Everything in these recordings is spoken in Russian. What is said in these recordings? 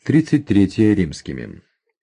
33 римскими.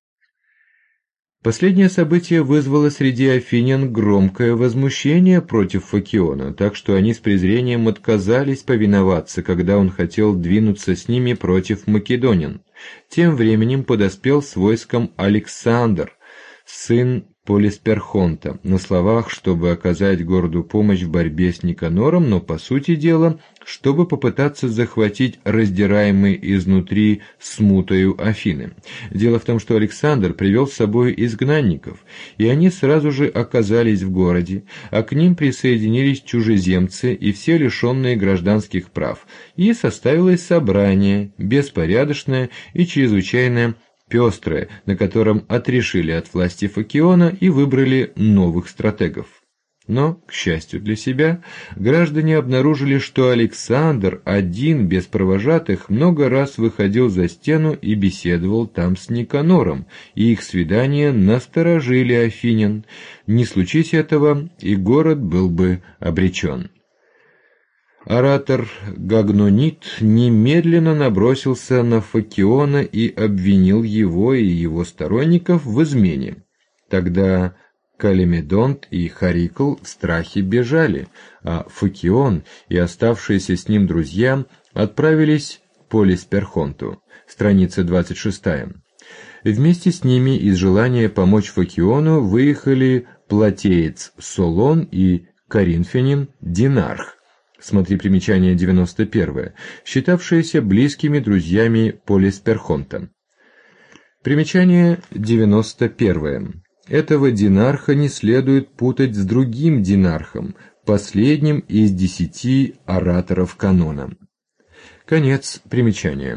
Последнее событие вызвало среди афинян громкое возмущение против Фокиона, так что они с презрением отказались повиноваться, когда он хотел двинуться с ними против македонян. Тем временем подоспел с войском Александр, сын Полисперхонта, на словах, чтобы оказать городу помощь в борьбе с Никанором, но по сути дела, чтобы попытаться захватить раздираемые изнутри смутою Афины. Дело в том, что Александр привел с собой изгнанников, и они сразу же оказались в городе, а к ним присоединились чужеземцы и все лишенные гражданских прав, и составилось собрание, беспорядочное и чрезвычайно пестрое, на котором отрешили от власти Фокиона и выбрали новых стратегов. Но, к счастью для себя, граждане обнаружили, что Александр, один, без провожатых, много раз выходил за стену и беседовал там с Никанором, и их свидания насторожили афинян. Не случись этого, и город был бы обречен. Оратор Гагнонит немедленно набросился на Фокиона и обвинил его и его сторонников в измене. Тогда Калимедонт и Харикл в страхе бежали, а Фокион и оставшиеся с ним друзья отправились к Полисперхонту, страница 26. Вместе с ними из желания помочь Фокиону выехали платеец Солон и коринфянин Динарх. Смотри примечание 91, считавшиеся близкими друзьями Полисперхонта. Примечание 91. Этого Динарха не следует путать с другим Динархом, последним из 10 ораторов канона. Конец примечания.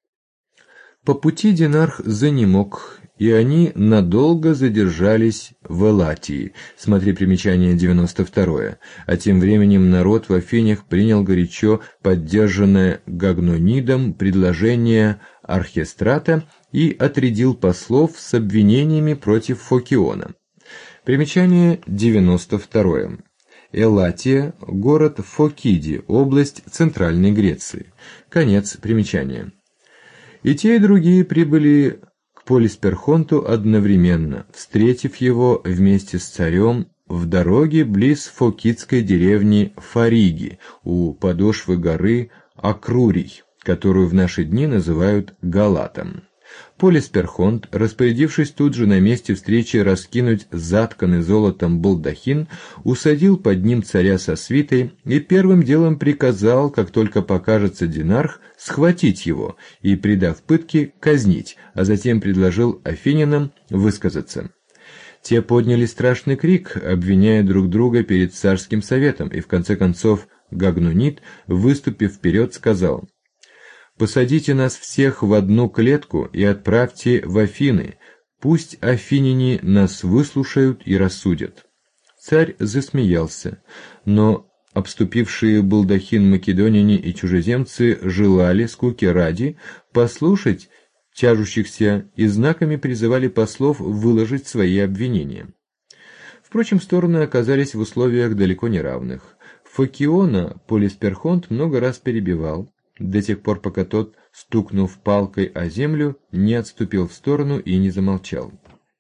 По пути Динарх занемог, и они надолго задержались в Элатии, смотри примечание 92, а тем временем народ в Афинях принял горячо поддержанное Гагнонидом предложение Архистрата и отрядил послов с обвинениями против Фокиона. Примечание 92. Элатия – город в Фокиде, область Центральной Греции. Конец примечания. И те, и другие прибыли к Полисперхонту одновременно, встретив его вместе с царем в дороге близ фокидской деревни Фариги, у подошвы горы Акрурий, которую в наши дни называют Галатом. Полисперхонт, распорядившись тут же на месте встречи раскинуть затканный золотом балдахин, усадил под ним царя со свитой и первым делом приказал, как только покажется Динарх, схватить его и, предав пытке, казнить, а затем предложил афинянам высказаться. Те подняли страшный крик, обвиняя друг друга перед царским советом, и в конце концов Гагнонит, выступив вперед, сказал: «Посадите нас всех в одну клетку и отправьте в Афины, пусть афиняне нас выслушают и рассудят». Царь засмеялся, но обступившие балдахин македоняне и чужеземцы желали, скуки ради, послушать тяжущихся и знаками призывали послов выложить свои обвинения. Впрочем, стороны оказались в условиях далеко не равных. Фокиона Полисперхонт много раз перебивал, до тех пор, пока тот, стукнув палкой о землю, не отступил в сторону и не замолчал.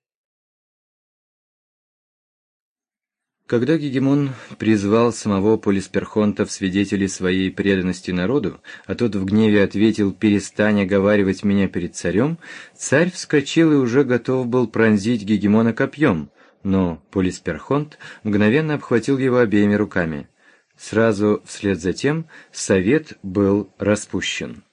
Когда Гегемон призвал самого Полисперхонта в свидетели своей преданности народу, а тот в гневе ответил: «Перестань оговаривать меня перед царем», царь вскочил и уже готов был пронзить Гегемона копьем, но Полисперхонт мгновенно обхватил его обеими руками. Сразу вслед за тем совет был распущен.